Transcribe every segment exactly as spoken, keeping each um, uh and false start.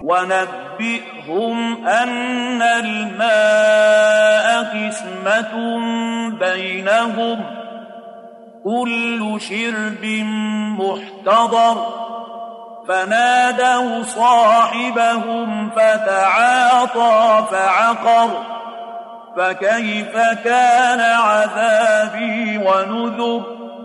ونبئهم أن الماء قسمة بينهم كل شرب محتضر فنادوا صاحبهم فتعاطى فعقر فكيف كان عذابي ونذر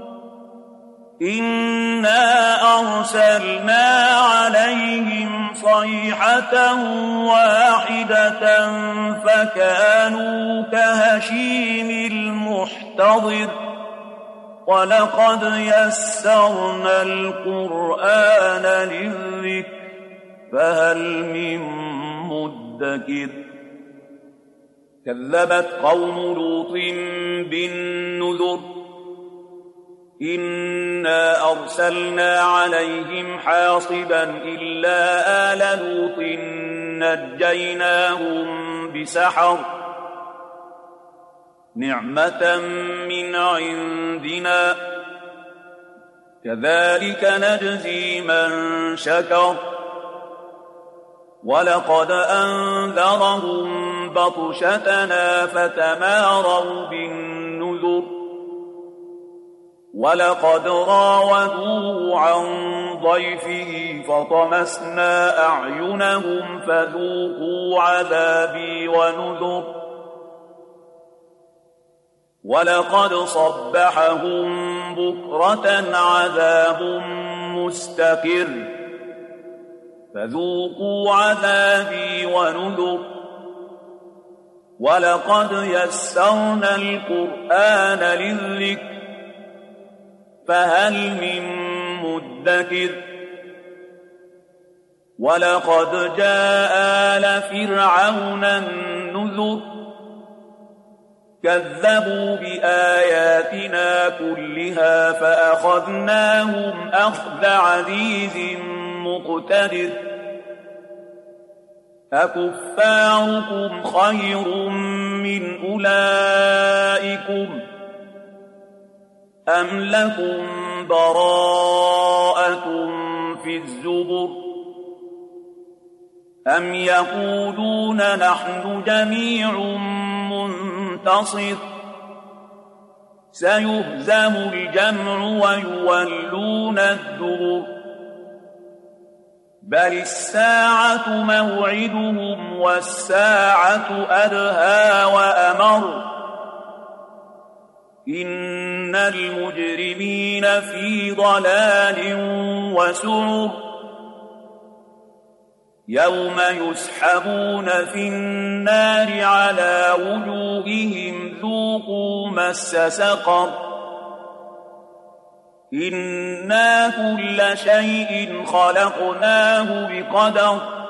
إنا أرسلنا عليهم صيحة واحدة فكانوا كهشيم المحتضر ولقد يسرنا القرآن للذكر فهل من مدكر كذبت قوم لوط بالنذر إنا أرسلنا عليهم حاصبا إلا آل لوط نجيناهم بسحر نعمة من عندنا كذلك نجزي من شكر ولقد أنذرهم بطشتنا فتماروا بالنذر ولقد راودوه عن ضيفه فطمسنا أعينهم فذوقوا عذابي ونذر ولقد صبحهم بكرة عذاب مستقر فذوقوا عذابي ونذر ولقد يسرنا القرآن للذكر فهل من مدكر ولقد جاء آل فرعون النذر كذبوا بآياتنا كلها فأخذناهم أخذ عزيز مقتدر أكفاركم خير من أولئكم أم لكم براءة في الزبر أم يقولون نحن جميع منتصر سيهزم الجمع ويولون الدبر بل الساعة موعدهم والساعة أدهى وأمر إن المجرمين في ضلال وسعر يوم يسحبون في النار على وجوههم ذوقوا مس سقر إنا كل شيء خلقناه بقدر